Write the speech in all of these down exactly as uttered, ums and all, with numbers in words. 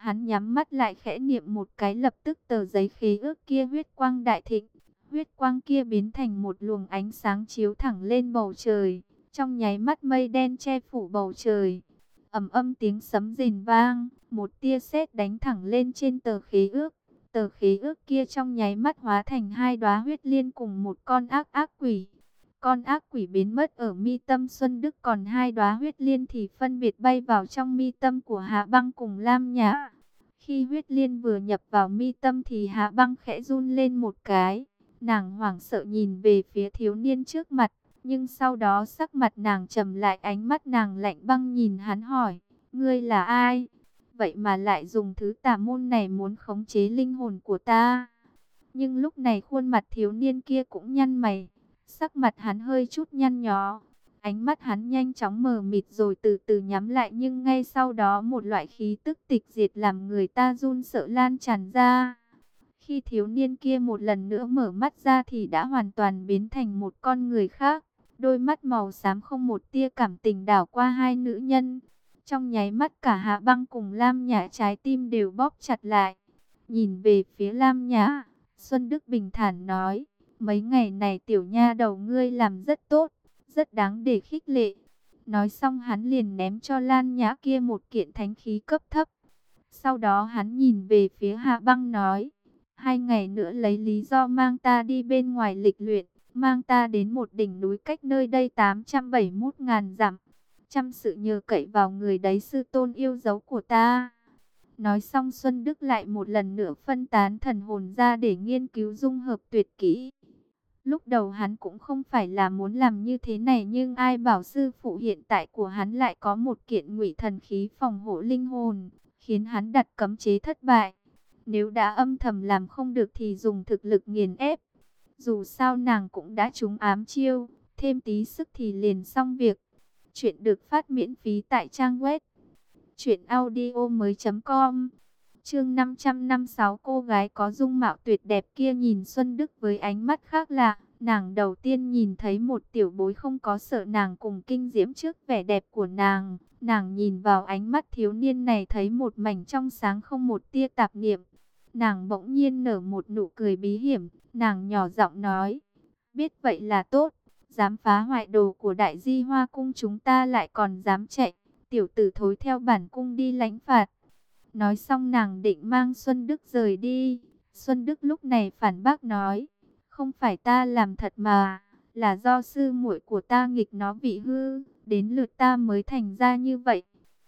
Hắn nhắm mắt lại khẽ niệm một cái, lập tức tờ giấy khế ước kia huyết quang đại thịnh. Huyết quang kia biến thành một luồng ánh sáng chiếu thẳng lên bầu trời. Trong nháy mắt mây đen che phủ bầu trời. Ầm ầm tiếng sấm rền vang, một tia sét đánh thẳng lên trên tờ khế ước. Tờ khế ước kia trong nháy mắt hóa thành hai đóa huyết liên cùng một con ác ác quỷ. Con ác quỷ biến mất ở mi tâm Xuân Đức, còn hai đóa huyết liên thì phân biệt bay vào trong mi tâm của Hạ Băng cùng Lam Nhã. Khi huyết liên vừa nhập vào mi tâm thì Hạ Băng khẽ run lên một cái. Nàng hoảng sợ nhìn về phía thiếu niên trước mặt, nhưng sau đó sắc mặt nàng trầm lại, ánh mắt nàng lạnh băng nhìn hắn hỏi, ngươi là ai? Vậy mà lại dùng thứ tà môn này muốn khống chế linh hồn của ta. Nhưng lúc này khuôn mặt thiếu niên kia cũng nhăn mày, sắc mặt hắn hơi chút nhăn nhó. Ánh mắt hắn nhanh chóng mờ mịt rồi từ từ nhắm lại, nhưng ngay sau đó một loại khí tức tịch diệt làm người ta run sợ lan tràn ra. Khi thiếu niên kia một lần nữa mở mắt ra thì đã hoàn toàn biến thành một con người khác. Đôi mắt màu xám không một tia cảm tình đảo qua hai nữ nhân. Trong nháy mắt cả Hạ Băng cùng Lam Nhã trái tim đều bóp chặt lại. Nhìn về phía Lam Nhã, Xuân Đức bình thản nói, mấy ngày này tiểu nha đầu ngươi làm rất tốt, rất đáng để khích lệ. Nói xong hắn liền ném cho Lam Nhã kia một kiện thánh khí cấp thấp. Sau đó hắn nhìn về phía Hạ Băng nói, hai ngày nữa lấy lý do mang ta đi bên ngoài lịch luyện, mang ta đến một đỉnh núi cách nơi đây tám trăm bảy mươi mốt ngàn dặm. Chăm sự nhờ cậy vào người đấy sư tôn yêu dấu của ta. Nói xong Xuân Đức lại một lần nữa phân tán thần hồn ra để nghiên cứu dung hợp tuyệt kỹ. Lúc đầu hắn cũng không phải là muốn làm như thế này, nhưng ai bảo sư phụ hiện tại của hắn lại có một kiện ngụy thần khí phòng hộ linh hồn, khiến hắn đặt cấm chế thất bại. Nếu đã âm thầm làm không được thì dùng thực lực nghiền ép. Dù sao nàng cũng đã trúng ám chiêu, thêm tí sức thì liền xong việc. Chuyện được phát miễn phí tại trang web truyện audio mới chấm com. Chương năm trăm năm mươi sáu, cô gái có dung mạo tuyệt đẹp kia nhìn Xuân Đức với ánh mắt khác lạ. Nàng đầu tiên nhìn thấy một tiểu bối không có sợ nàng cùng kinh diễm trước vẻ đẹp của nàng. Nàng nhìn vào ánh mắt thiếu niên này thấy một mảnh trong sáng không một tia tạp niệm. Nàng bỗng nhiên nở một nụ cười bí hiểm, nàng nhỏ giọng nói, biết vậy là tốt, dám phá hoại đồ của Đại Di Hoa cung chúng ta lại còn dám chạy, tiểu tử thối theo bản cung đi lãnh phạt. Nói xong nàng định mang Xuân Đức rời đi. Xuân Đức lúc này phản bác nói, không phải ta làm thật mà, là do sư muội của ta nghịch nó vị hư, đến lượt ta mới thành ra như vậy.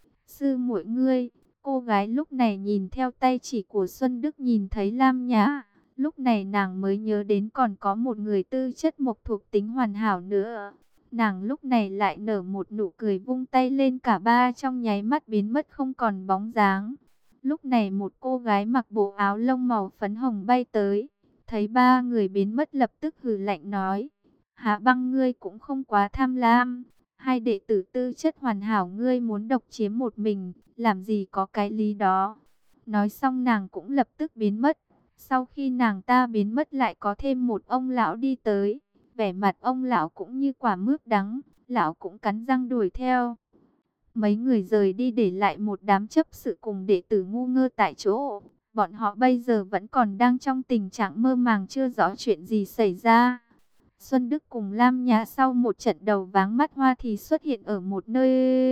Sư muội ngươi? Cô gái lúc này nhìn theo tay chỉ của Xuân Đức nhìn thấy Lam Nhã, lúc này nàng mới nhớ đến còn có một người tư chất mộc thuộc tính hoàn hảo nữa. Nàng lúc này lại nở một nụ cười vung tay lên, cả ba trong nháy mắt biến mất không còn bóng dáng. Lúc này một cô gái mặc bộ áo lông màu phấn hồng bay tới, thấy ba người biến mất lập tức hừ lạnh nói, Hạ Băng ngươi cũng không quá tham lam, hai đệ tử tư chất hoàn hảo ngươi muốn độc chiếm một mình, làm gì có cái lý đó. Nói xong nàng cũng lập tức biến mất. Sau khi nàng ta biến mất lại có thêm một ông lão đi tới, vẻ mặt ông lão cũng như quả mướp đắng, lão cũng cắn răng đuổi theo. Mấy người rời đi để lại một đám chấp sự cùng đệ tử ngu ngơ tại chỗ. Bọn họ bây giờ vẫn còn đang trong tình trạng mơ màng chưa rõ chuyện gì xảy ra. Xuân Đức cùng Lam Nhã sau một trận đầu váng mắt hoa thì xuất hiện ở một nơi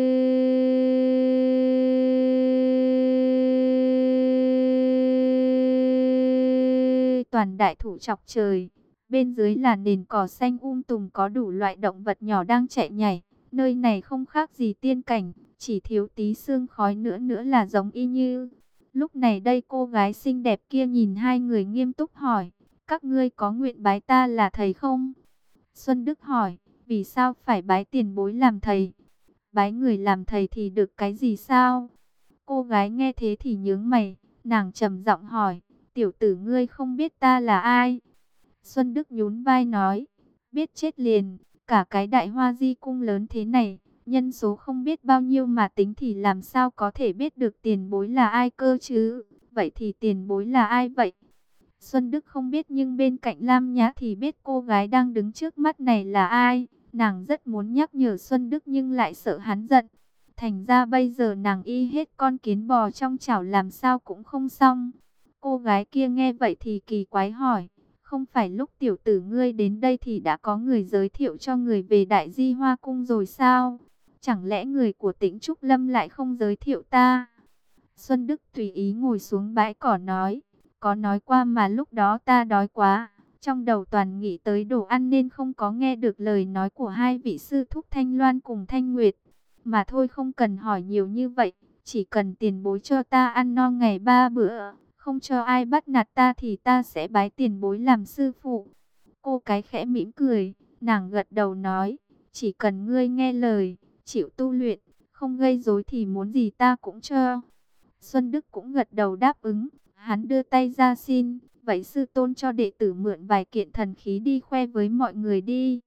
toàn đại thụ chọc trời. Bên dưới là nền cỏ xanh um tùm có đủ loại động vật nhỏ đang chạy nhảy. Nơi này không khác gì tiên cảnh, chỉ thiếu tí sương khói nữa nữa là giống y như. Lúc này đây cô gái xinh đẹp kia nhìn hai người nghiêm túc hỏi, các ngươi có nguyện bái ta là thầy không? Xuân Đức hỏi, vì sao phải bái tiền bối làm thầy? Bái người làm thầy thì được cái gì sao? Cô gái nghe thế thì nhướng mày, nàng trầm giọng hỏi, tiểu tử ngươi không biết ta là ai? Xuân Đức nhún vai nói, biết chết liền, cả cái Đại Hoa Di cung lớn thế này, nhân số không biết bao nhiêu mà tính thì làm sao có thể biết được tiền bối là ai cơ chứ? Vậy thì tiền bối là ai vậy? Xuân Đức không biết, nhưng bên cạnh Lam Nhã thì biết cô gái đang đứng trước mắt này là ai. Nàng rất muốn nhắc nhở Xuân Đức nhưng lại sợ hắn giận. Thành ra bây giờ nàng y hết con kiến bò trong chảo làm sao cũng không xong. Cô gái kia nghe vậy thì kỳ quái hỏi, không phải lúc tiểu tử ngươi đến đây thì đã có người giới thiệu cho người về Đại Di Hoa Cung rồi sao? Chẳng lẽ người của Tĩnh Trúc Lâm lại không giới thiệu ta? Xuân Đức tùy ý ngồi xuống bãi cỏ nói, có nói qua mà lúc đó ta đói quá. Trong đầu toàn nghĩ tới đồ ăn nên không có nghe được lời nói của hai vị sư thúc Thanh Loan cùng Thanh Nguyệt. Mà thôi không cần hỏi nhiều như vậy, chỉ cần tiền bối cho ta ăn no ngày ba bữa, không cho ai bắt nạt ta thì ta sẽ bái tiền bối làm sư phụ. Cô cái khẽ mỉm cười, nàng gật đầu nói, chỉ cần ngươi nghe lời, chịu tu luyện, không gây rối thì muốn gì ta cũng cho. Xuân Đức cũng gật đầu đáp ứng, hắn đưa tay ra xin, vậy sư tôn cho đệ tử mượn vài kiện thần khí đi khoe với mọi người đi.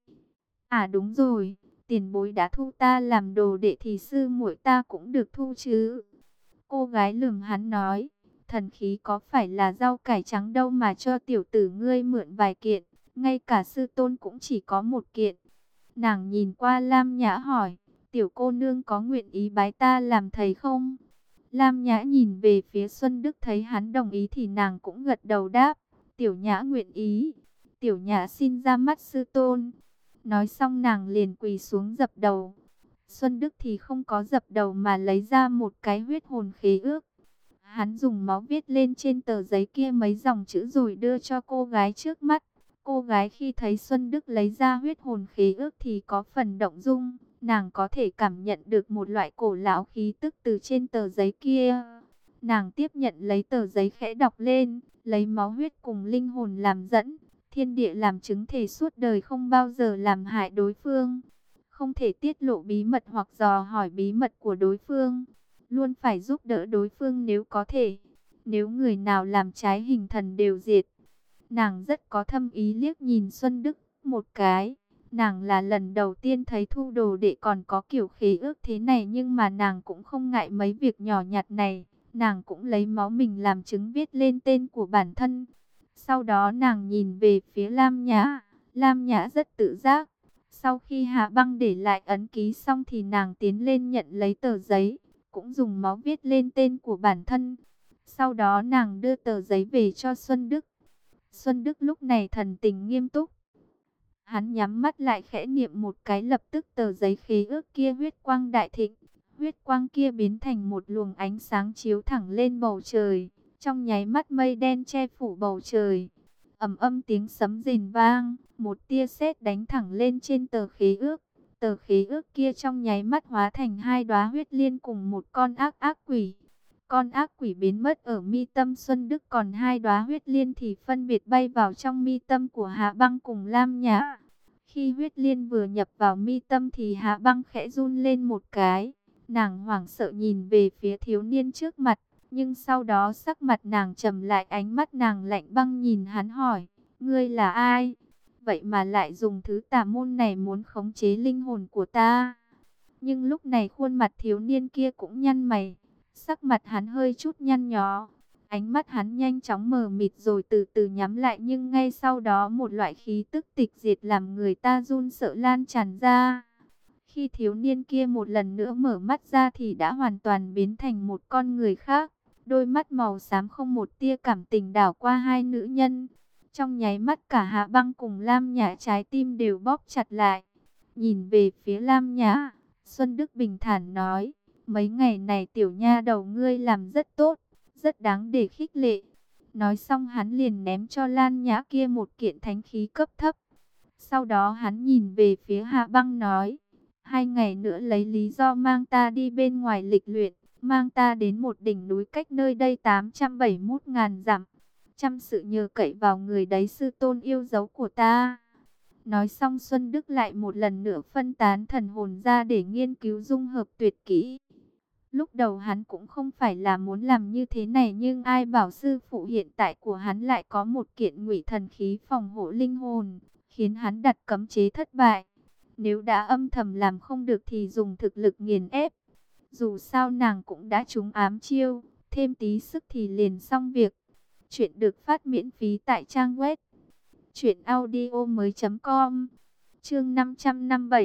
À đúng rồi, tiền bối đã thu ta làm đồ đệ thì sư muội ta cũng được thu chứ. Cô gái lườm hắn nói, thần khí có phải là rau cải trắng đâu mà cho tiểu tử ngươi mượn vài kiện, ngay cả sư tôn cũng chỉ có một kiện. Nàng nhìn qua Lam Nhã hỏi, tiểu cô nương có nguyện ý bái ta làm thầy không? Lam Nhã nhìn về phía Xuân Đức thấy hắn đồng ý thì nàng cũng gật đầu đáp, tiểu Nhã nguyện ý, tiểu Nhã xin ra mắt sư tôn. Nói xong nàng liền quỳ xuống dập đầu. Xuân Đức thì không có dập đầu mà lấy ra một cái huyết hồn khế ước. Hắn dùng máu viết lên trên tờ giấy kia mấy dòng chữ rồi đưa cho cô gái trước mắt. Cô gái khi thấy Xuân Đức lấy ra huyết hồn khế ước thì có phần động dung. Nàng có thể cảm nhận được một loại cổ lão khí tức từ trên tờ giấy kia. Nàng tiếp nhận lấy tờ giấy khẽ đọc lên, lấy máu huyết cùng linh hồn làm dẫn. Thiên địa làm chứng thể suốt đời không bao giờ làm hại đối phương. Không thể tiết lộ bí mật hoặc dò hỏi bí mật của đối phương. Luôn phải giúp đỡ đối phương nếu có thể. Nếu người nào làm trái hình thần đều diệt. Nàng rất có thâm ý liếc nhìn Xuân Đức một cái. Nàng là lần đầu tiên thấy thu đồ đệ còn có kiểu khế ước thế này, nhưng mà nàng cũng không ngại mấy việc nhỏ nhặt này. Nàng cũng lấy máu mình làm chứng viết lên tên của bản thân. Sau đó nàng nhìn về phía Lam Nhã. Lam Nhã rất tự giác. Sau khi Hạ Băng để lại ấn ký xong thì nàng tiến lên nhận lấy tờ giấy, cũng dùng máu viết lên tên của bản thân. Sau đó nàng đưa tờ giấy về cho Xuân Đức. Xuân Đức lúc này thần tình nghiêm túc. Hắn nhắm mắt lại khẽ niệm một cái, lập tức tờ giấy khế ước kia huyết quang đại thịnh. Huyết quang kia biến thành một luồng ánh sáng chiếu thẳng lên bầu trời. Trong nháy mắt mây đen che phủ bầu trời. Ầm ầm tiếng sấm rền vang, một tia sét đánh thẳng lên trên tờ khế ước. Tờ khế ước kia trong nháy mắt hóa thành hai đóa huyết liên cùng một con ác ác quỷ. Con ác quỷ biến mất ở mi tâm Xuân Đức, còn hai đóa huyết liên thì phân biệt bay vào trong mi tâm của Hạ Băng cùng Lam Nhã. Khi huyết liên vừa nhập vào mi tâm thì Hạ Băng khẽ run lên một cái. Nàng hoảng sợ nhìn về phía thiếu niên trước mặt, nhưng sau đó sắc mặt nàng trầm lại, ánh mắt nàng lạnh băng nhìn hắn hỏi, ngươi là ai? Vậy mà lại dùng thứ tà môn này muốn khống chế linh hồn của ta. Nhưng lúc này khuôn mặt thiếu niên kia cũng nhăn mày, sắc mặt hắn hơi chút nhăn nhó. Ánh mắt hắn nhanh chóng mờ mịt rồi từ từ nhắm lại, nhưng ngay sau đó một loại khí tức tịch diệt làm người ta run sợ lan tràn ra. Khi thiếu niên kia một lần nữa mở mắt ra thì đã hoàn toàn biến thành một con người khác. Đôi mắt màu xám không một tia cảm tình đảo qua hai nữ nhân. Trong nháy mắt cả Hạ Băng cùng Lam Nhã trái tim đều bóp chặt lại. Nhìn về phía Lam Nhã, Xuân Đức bình thản nói, mấy ngày này tiểu nha đầu ngươi làm rất tốt, rất đáng để khích lệ. Nói xong hắn liền ném cho Lam Nhã kia một kiện thánh khí cấp thấp. Sau đó hắn nhìn về phía Hạ Băng nói, hai ngày nữa lấy lý do mang ta đi bên ngoài lịch luyện, mang ta đến một đỉnh núi cách nơi đây tám trăm bảy mươi mốt ngàn dặm. Chăm sự nhờ cậy vào người đấy sư tôn yêu dấu của ta. Nói xong Xuân Đức lại một lần nữa phân tán thần hồn ra để nghiên cứu dung hợp tuyệt kỹ. Lúc đầu hắn cũng không phải là muốn làm như thế này, nhưng ai bảo sư phụ hiện tại của hắn lại có một kiện ngụy thần khí phòng hộ linh hồn, khiến hắn đặt cấm chế thất bại. Nếu đã âm thầm làm không được thì dùng thực lực nghiền ép. Dù sao nàng cũng đã trúng ám chiêu, thêm tí sức thì liền xong việc. Chuyện được phát miễn phí tại trang web truyện audio mới chấm com. Chương năm trăm năm mươi bảy,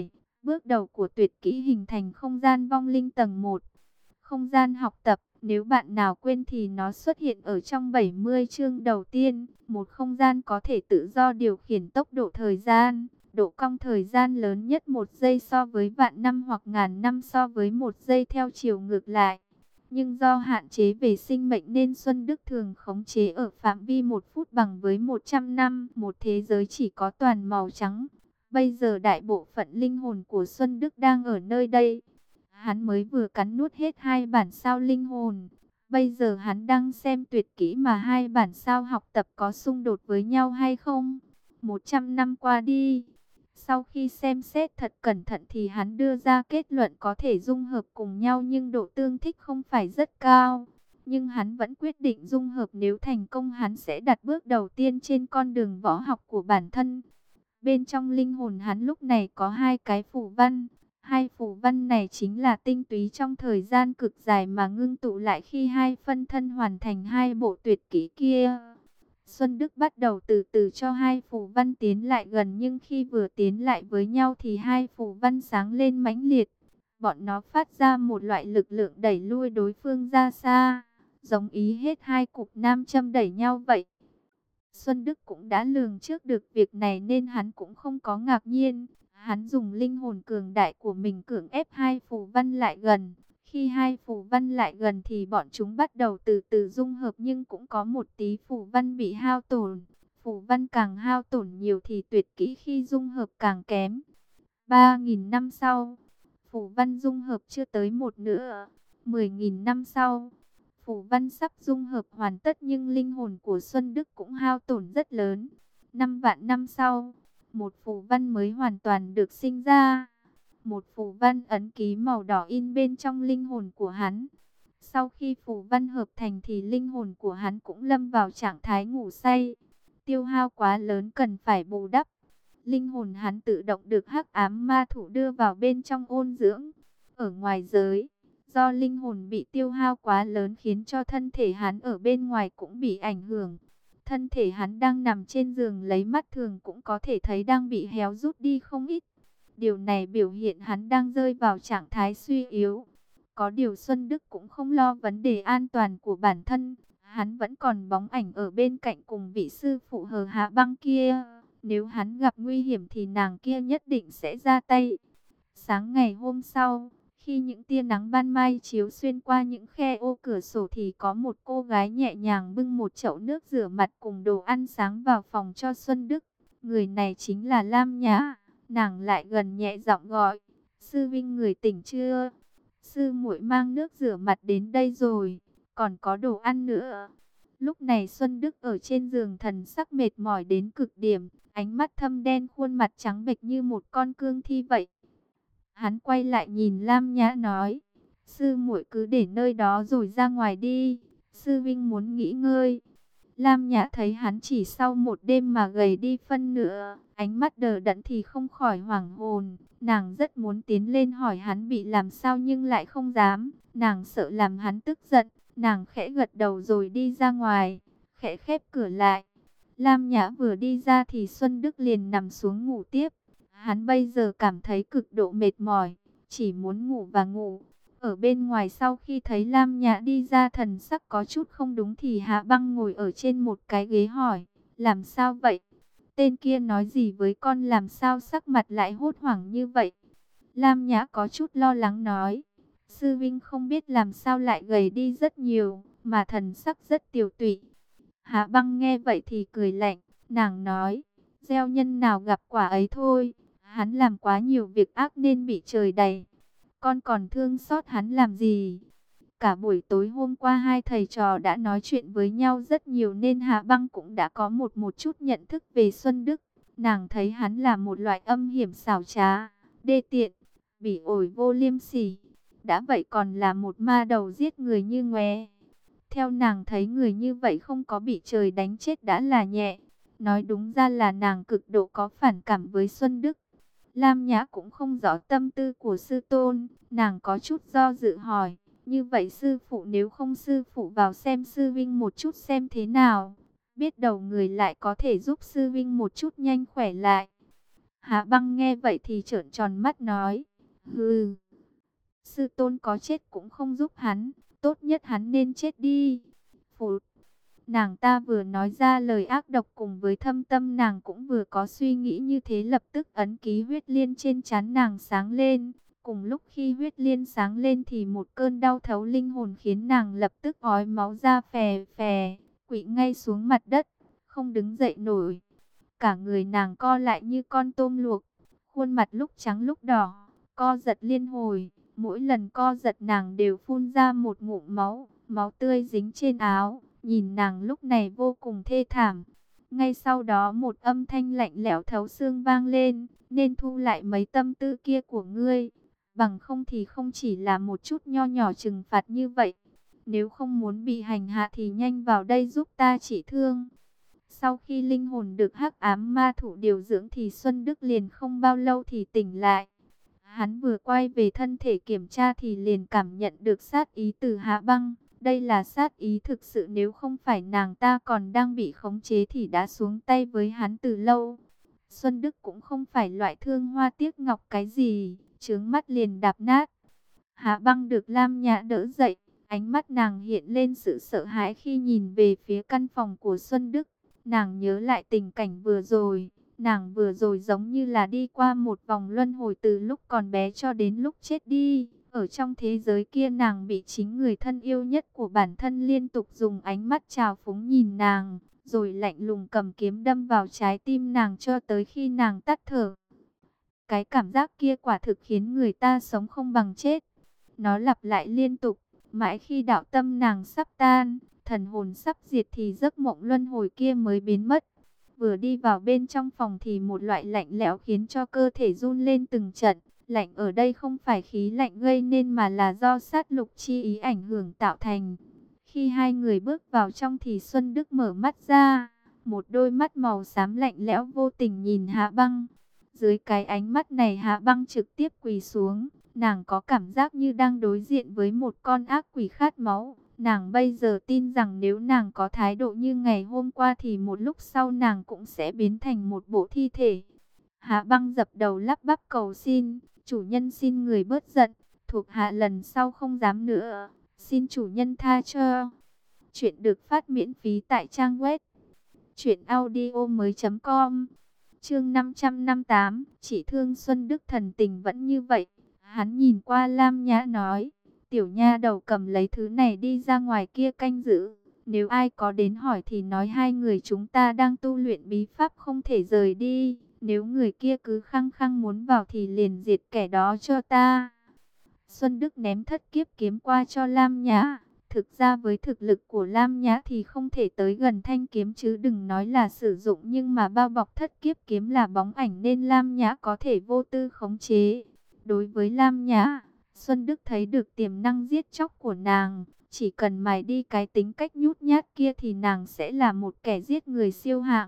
Bước đầu của tuyệt kỹ hình thành không gian vong linh tầng một. Không gian học tập, nếu bạn nào quên thì nó xuất hiện ở trong bảy mươi chương đầu tiên. Một không gian có thể tự do điều khiển tốc độ thời gian, độ cong thời gian lớn nhất một giây so với vạn năm hoặc ngàn năm so với một giây theo chiều ngược lại. Nhưng do hạn chế về sinh mệnh nên Xuân Đức thường khống chế ở phạm vi một phút bằng với một trăm năm. Một thế giới chỉ có toàn màu trắng. Bây giờ đại bộ phận linh hồn của Xuân Đức đang ở nơi đây. Hắn mới vừa cắn nuốt hết hai bản sao linh hồn. Bây giờ hắn đang xem tuyệt kỹ mà hai bản sao học tập có xung đột với nhau hay không. Một trăm năm qua đi. Sau khi xem xét thật cẩn thận thì hắn đưa ra kết luận có thể dung hợp cùng nhau nhưng độ tương thích không phải rất cao. Nhưng hắn vẫn quyết định dung hợp, nếu thành công hắn sẽ đặt bước đầu tiên trên con đường võ học của bản thân. Bên trong linh hồn hắn lúc này có hai cái phù văn. Hai phù văn này chính là tinh túy trong thời gian cực dài mà ngưng tụ lại khi hai phân thân hoàn thành hai bộ tuyệt kỹ kia. Xuân Đức bắt đầu từ từ cho hai phù văn tiến lại gần, nhưng khi vừa tiến lại với nhau thì hai phù văn sáng lên mãnh liệt. Bọn nó phát ra một loại lực lượng đẩy lui đối phương ra xa, giống ý hết hai cục nam châm đẩy nhau vậy. Xuân Đức cũng đã lường trước được việc này nên hắn cũng không có ngạc nhiên. Hắn dùng linh hồn cường đại của mình cưỡng ép hai phù văn lại gần. Khi hai phù văn lại gần thì bọn chúng bắt đầu từ từ dung hợp, nhưng cũng có một tí phù văn bị hao tổn. Phù văn càng hao tổn nhiều thì tuyệt kỹ khi dung hợp càng kém. ba nghìn năm sau, phù văn dung hợp chưa tới một nửa. mười nghìn năm sau, phù văn sắp dung hợp hoàn tất nhưng linh hồn của Xuân Đức cũng hao tổn rất lớn. Năm vạn năm sau, một phù văn mới hoàn toàn được sinh ra. Một phù văn ấn ký màu đỏ in bên trong linh hồn của hắn. Sau khi phù văn hợp thành thì linh hồn của hắn cũng lâm vào trạng thái ngủ say. Tiêu hao quá lớn cần phải bù đắp. Linh hồn hắn tự động được hắc ám ma thủ đưa vào bên trong ôn dưỡng. Ở ngoài giới, do linh hồn bị tiêu hao quá lớn khiến cho thân thể hắn ở bên ngoài cũng bị ảnh hưởng. Thân thể hắn đang nằm trên giường lấy mắt thường cũng có thể thấy đang bị héo rút đi không ít. Điều này biểu hiện hắn đang rơi vào trạng thái suy yếu. Có điều Xuân Đức cũng không lo vấn đề an toàn của bản thân. Hắn vẫn còn bóng ảnh ở bên cạnh cùng vị sư phụ hờ Hạ Băng kia. Nếu hắn gặp nguy hiểm thì nàng kia nhất định sẽ ra tay. Sáng ngày hôm sau, khi những tia nắng ban mai chiếu xuyên qua những khe ô cửa sổ thì có một cô gái nhẹ nhàng bưng một chậu nước rửa mặt cùng đồ ăn sáng vào phòng cho Xuân Đức. Người này chính là Lam Nhã. Nàng lại gần nhẹ giọng gọi, sư vinh người tỉnh chưa? Sư muội mang nước rửa mặt đến đây rồi, còn có đồ ăn nữa. Lúc này Xuân Đức ở trên giường thần sắc mệt mỏi đến cực điểm, ánh mắt thâm đen, khuôn mặt trắng bệch như một con cương thi vậy. Hắn quay lại nhìn Lam Nhã nói, sư muội cứ để nơi đó rồi ra ngoài đi, sư vinh muốn nghỉ ngơi. Lam Nhã thấy hắn chỉ sau một đêm mà gầy đi phân nửa, ánh mắt đờ đẫn thì không khỏi hoảng hồn. Nàng rất muốn tiến lên hỏi hắn bị làm sao nhưng lại không dám. Nàng sợ làm hắn tức giận. Nàng khẽ gật đầu rồi đi ra ngoài, khẽ khép cửa lại. Lam Nhã vừa đi ra thì Xuân Đức liền nằm xuống ngủ tiếp. Hắn bây giờ cảm thấy cực độ mệt mỏi, chỉ muốn ngủ và ngủ. Ở bên ngoài sau khi thấy Lam Nhã đi ra thần sắc có chút không đúng thì Hạ Băng ngồi ở trên một cái ghế hỏi, làm sao vậy? Tên kia nói gì với con làm sao sắc mặt lại hốt hoảng như vậy? Lam Nhã có chút lo lắng nói, sư vinh không biết làm sao lại gầy đi rất nhiều, mà thần sắc rất tiều tụy. Hạ Băng nghe vậy thì cười lạnh, nàng nói, gieo nhân nào gặp quả ấy thôi, hắn làm quá nhiều việc ác nên bị trời đày. Con còn thương xót hắn làm gì? Cả buổi tối hôm qua hai thầy trò đã nói chuyện với nhau rất nhiều nên Hạ Băng cũng đã có một một chút nhận thức về Xuân Đức. Nàng thấy hắn là một loại âm hiểm xảo trá, đê tiện, bỉ ổi vô liêm sỉ. Đã vậy còn là một ma đầu giết người như ngoé. Theo nàng thấy người như vậy không có bị trời đánh chết đã là nhẹ. Nói đúng ra là nàng cực độ có phản cảm với Xuân Đức. Lam Nhã cũng không rõ tâm tư của sư tôn, nàng có chút do dự hỏi, như vậy sư phụ nếu không sư phụ vào xem sư vinh một chút xem thế nào, biết đầu người lại có thể giúp sư vinh một chút nhanh khỏe lại. Hạ Băng nghe vậy thì trợn tròn mắt nói, hừ, sư tôn có chết cũng không giúp hắn, tốt nhất hắn nên chết đi. Phụt, nàng ta vừa nói ra lời ác độc, cùng với thâm tâm nàng cũng vừa có suy nghĩ như thế, lập tức ấn ký huyết liên trên trán nàng sáng lên. Cùng lúc khi huyết liên sáng lên thì một cơn đau thấu linh hồn khiến nàng lập tức ói máu ra phè phè, quỵ ngay xuống mặt đất, không đứng dậy nổi. Cả người nàng co lại như con tôm luộc, khuôn mặt lúc trắng lúc đỏ, co giật liên hồi. Mỗi lần co giật nàng đều phun ra một ngụm máu, máu tươi dính trên áo, nhìn nàng lúc này vô cùng thê thảm. Ngay sau đó một âm thanh lạnh lẽo thấu xương vang lên, nên thu lại mấy tâm tư kia của ngươi, bằng không thì không chỉ là một chút nho nhỏ trừng phạt như vậy. Nếu không muốn bị hành hạ thì nhanh vào đây giúp ta trị thương. Sau khi linh hồn được hắc ám ma thủ điều dưỡng thì Xuân Đức liền không bao lâu thì tỉnh lại. Hắn vừa quay về thân thể kiểm tra thì liền cảm nhận được sát ý từ Hạ Băng. Đây là sát ý thực sự, nếu không phải nàng ta còn đang bị khống chế thì đã xuống tay với hắn từ lâu. Xuân Đức cũng không phải loại thương hoa tiếc ngọc cái gì, trướng mắt liền đạp nát. Hạ Băng được Lam Nhã đỡ dậy, ánh mắt nàng hiện lên sự sợ hãi khi nhìn về phía căn phòng của Xuân Đức. Nàng nhớ lại tình cảnh vừa rồi, nàng vừa rồi giống như là đi qua một vòng luân hồi từ lúc còn bé cho đến lúc chết đi. Ở trong thế giới kia nàng bị chính người thân yêu nhất của bản thân liên tục dùng ánh mắt trào phúng nhìn nàng, rồi lạnh lùng cầm kiếm đâm vào trái tim nàng cho tới khi nàng tắt thở. Cái cảm giác kia quả thực khiến người ta sống không bằng chết. Nó lặp lại liên tục, mãi khi đạo tâm nàng sắp tan, thần hồn sắp diệt thì giấc mộng luân hồi kia mới biến mất. Vừa đi vào bên trong phòng thì một loại lạnh lẽo khiến cho cơ thể run lên từng trận. Lạnh ở đây không phải khí lạnh gây nên mà là do sát lục chi ý ảnh hưởng tạo thành. Khi hai người bước vào trong thì Xuân Đức mở mắt ra, một đôi mắt màu xám lạnh lẽo vô tình nhìn Hạ Băng. Dưới cái ánh mắt này Hạ Băng trực tiếp quỳ xuống, nàng có cảm giác như đang đối diện với một con ác quỷ khát máu. Nàng bây giờ tin rằng nếu nàng có thái độ như ngày hôm qua thì một lúc sau nàng cũng sẽ biến thành một bộ thi thể. Hạ Băng dập đầu lắp bắp cầu xin, chủ nhân xin người bớt giận, thuộc hạ lần sau không dám nữa, xin chủ nhân tha cho. Chuyện được phát miễn phí tại trang web truyện audio mới chấm com. Chương năm trăm năm mươi tám, chỉ thương Xuân Đức thần tình vẫn như vậy. Hắn nhìn qua Lam Nhã nói, tiểu nha đầu cầm lấy thứ này đi ra ngoài kia canh giữ. Nếu ai có đến hỏi thì nói hai người chúng ta đang tu luyện bí pháp không thể rời đi. Nếu người kia cứ khăng khăng muốn vào thì liền diệt kẻ đó cho ta. Xuân Đức ném thất kiếp kiếm qua cho Lam Nhã. Thực ra với thực lực của Lam Nhã thì không thể tới gần thanh kiếm chứ đừng nói là sử dụng. Nhưng mà bao bọc thất kiếp kiếm là bóng ảnh nên Lam Nhã có thể vô tư khống chế. Đối với Lam Nhã, Xuân Đức thấy được tiềm năng giết chóc của nàng. Chỉ cần mài đi cái tính cách nhút nhát kia thì nàng sẽ là một kẻ giết người siêu hạng.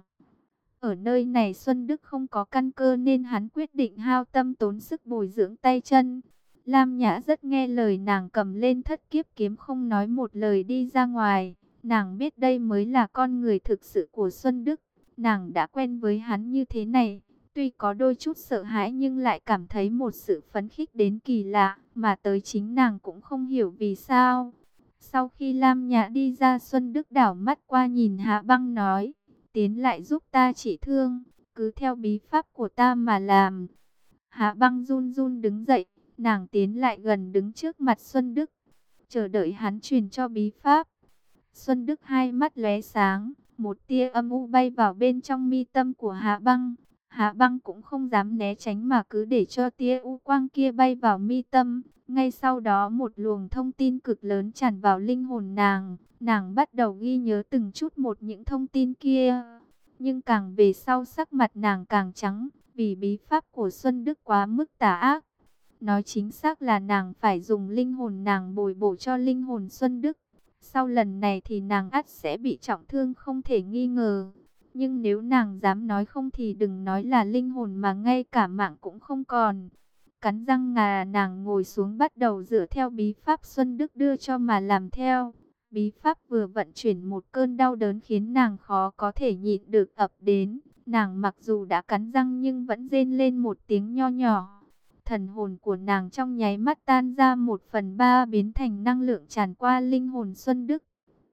Ở nơi này Xuân Đức không có căn cơ nên hắn quyết định hao tâm tốn sức bồi dưỡng tay chân. Lam Nhã rất nghe lời, nàng cầm lên thất kiếp kiếm không nói một lời đi ra ngoài. Nàng biết đây mới là con người thực sự của Xuân Đức. Nàng đã quen với hắn như thế này. Tuy có đôi chút sợ hãi nhưng lại cảm thấy một sự phấn khích đến kỳ lạ. Mà tới chính nàng cũng không hiểu vì sao. Sau khi Lam Nhã đi ra, Xuân Đức đảo mắt qua nhìn Hạ Băng nói, tiến lại giúp ta trị thương, cứ theo bí pháp của ta mà làm. Hạ Băng run run đứng dậy, nàng tiến lại gần đứng trước mặt Xuân Đức, chờ đợi hắn truyền cho bí pháp. Xuân Đức hai mắt lóe sáng, một tia âm u bay vào bên trong mi tâm của Hạ Băng. Hạ Băng cũng không dám né tránh mà cứ để cho tia u quang kia bay vào mi tâm. Ngay sau đó một luồng thông tin cực lớn tràn vào linh hồn nàng. Nàng bắt đầu ghi nhớ từng chút một những thông tin kia. Nhưng càng về sau sắc mặt nàng càng trắng, vì bí pháp của Xuân Đức quá mức tà ác. Nói chính xác là nàng phải dùng linh hồn nàng bồi bổ cho linh hồn Xuân Đức. Sau lần này thì nàng ắt sẽ bị trọng thương không thể nghi ngờ. Nhưng nếu nàng dám nói không thì đừng nói là linh hồn mà ngay cả mạng cũng không còn. Cắn răng ngà nàng ngồi xuống bắt đầu dựa theo bí pháp Xuân Đức đưa cho mà làm theo. Bí pháp vừa vận chuyển một cơn đau đớn khiến nàng khó có thể nhịn được ập đến. Nàng mặc dù đã cắn răng nhưng vẫn rên lên một tiếng nho nhỏ. Thần hồn của nàng trong nháy mắt tan ra một phần ba biến thành năng lượng tràn qua linh hồn Xuân Đức.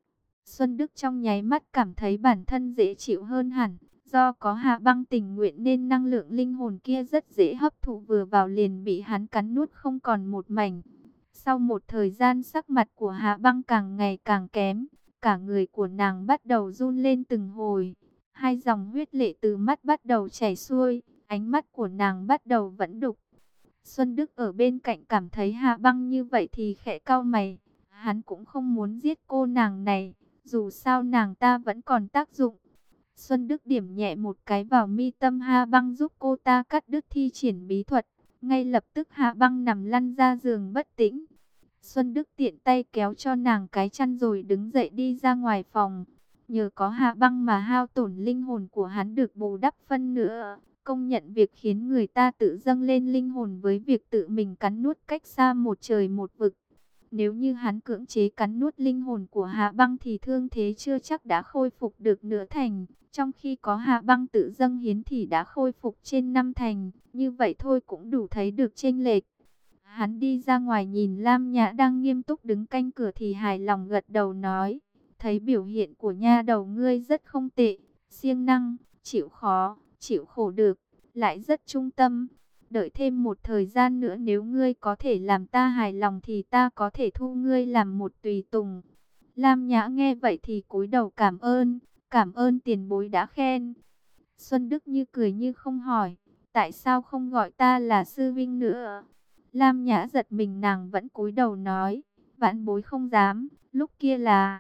Xuân Đức trong nháy mắt cảm thấy bản thân dễ chịu hơn hẳn. Do có Hạ Băng tình nguyện nên năng lượng linh hồn kia rất dễ hấp thụ, vừa vào liền bị hắn cắn nuốt không còn một mảnh. Sau một thời gian sắc mặt của Hạ Băng càng ngày càng kém, cả người của nàng bắt đầu run lên từng hồi. Hai dòng huyết lệ từ mắt bắt đầu chảy xuôi, ánh mắt của nàng bắt đầu vẫn đục. Xuân Đức ở bên cạnh cảm thấy Hạ Băng như vậy thì khẽ cau mày. Hắn cũng không muốn giết cô nàng này, dù sao nàng ta vẫn còn tác dụng. Xuân Đức điểm nhẹ một cái vào mi tâm Hạ Băng giúp cô ta cắt đứt thi triển bí thuật. Ngay lập tức Hạ Băng nằm lăn ra giường bất tỉnh. Xuân Đức tiện tay kéo cho nàng cái chăn rồi đứng dậy đi ra ngoài phòng. Nhờ có Hạ Băng mà hao tổn linh hồn của hắn được bù đắp phân nữa. Công nhận việc khiến người ta tự dâng lên linh hồn với việc tự mình cắn nuốt cách xa một trời một vực. Nếu như hắn cưỡng chế cắn nuốt linh hồn của Hạ Băng thì thương thế chưa chắc đã khôi phục được nửa thành. Trong khi có Hạ Băng tự dâng hiến thì đã khôi phục trên năm thành. Như vậy thôi cũng đủ thấy được chênh lệch. Hắn đi ra ngoài nhìn Lam Nhã đang nghiêm túc đứng canh cửa thì hài lòng gật đầu nói. Thấy biểu hiện của nha đầu ngươi rất không tệ, siêng năng, chịu khó, chịu khổ được, lại rất trung tâm. Đợi thêm một thời gian nữa nếu ngươi có thể làm ta hài lòng thì ta có thể thu ngươi làm một tùy tùng. Lam Nhã nghe vậy thì cúi đầu cảm ơn, cảm ơn tiền bối đã khen. Xuân Đức như cười như không hỏi, tại sao không gọi ta là sư vinh nữa? Lam Nhã giật mình, nàng vẫn cúi đầu nói, vãn bối không dám, lúc kia là,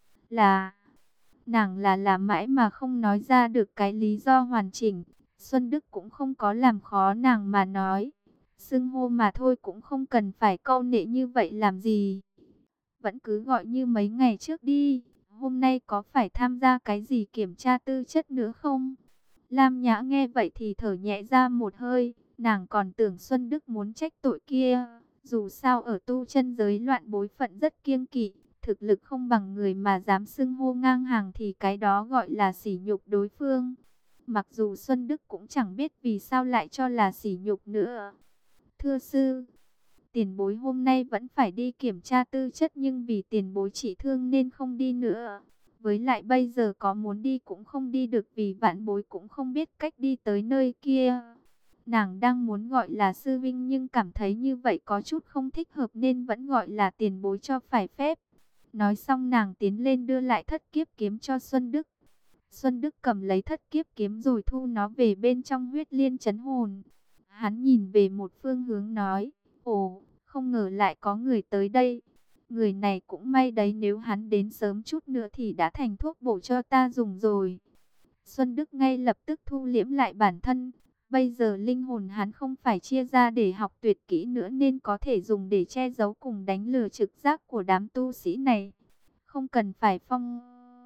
là, nàng là là mãi mà không nói ra được cái lý do hoàn chỉnh. Xuân Đức cũng không có làm khó nàng mà nói, xưng hô mà thôi cũng không cần phải câu nệ như vậy làm gì. Vẫn cứ gọi như mấy ngày trước đi, hôm nay có phải tham gia cái gì kiểm tra tư chất nữa không? Lam Nhã nghe vậy thì thở nhẹ ra một hơi. Nàng còn tưởng Xuân Đức muốn trách tội kia. Dù sao ở tu chân giới loạn bối phận rất kiêng kỵ. Thực lực không bằng người mà dám xưng hô ngang hàng thì cái đó gọi là sỉ nhục đối phương. Mặc dù Xuân Đức cũng chẳng biết vì sao lại cho là sỉ nhục nữa. Thưa sư, tiền bối hôm nay vẫn phải đi kiểm tra tư chất nhưng vì tiền bối trị thương nên không đi nữa. Với lại bây giờ có muốn đi cũng không đi được vì vạn bối cũng không biết cách đi tới nơi kia. Nàng đang muốn gọi là sư vinh nhưng cảm thấy như vậy có chút không thích hợp nên vẫn gọi là tiền bối cho phải phép. Nói xong nàng tiến lên đưa lại thất kiếp kiếm cho Xuân Đức. Xuân Đức cầm lấy thất kiếp kiếm rồi thu nó về bên trong huyết liên trấn hồn. Hắn nhìn về một phương hướng nói, ồ, không ngờ lại có người tới đây. Người này cũng may đấy, nếu hắn đến sớm chút nữa thì đã thành thuốc bổ cho ta dùng rồi. Xuân Đức ngay lập tức thu liễm lại bản thân. Bây giờ linh hồn hắn không phải chia ra để học tuyệt kỹ nữa nên có thể dùng để che giấu cùng đánh lừa trực giác của đám tu sĩ này. Không cần phải phong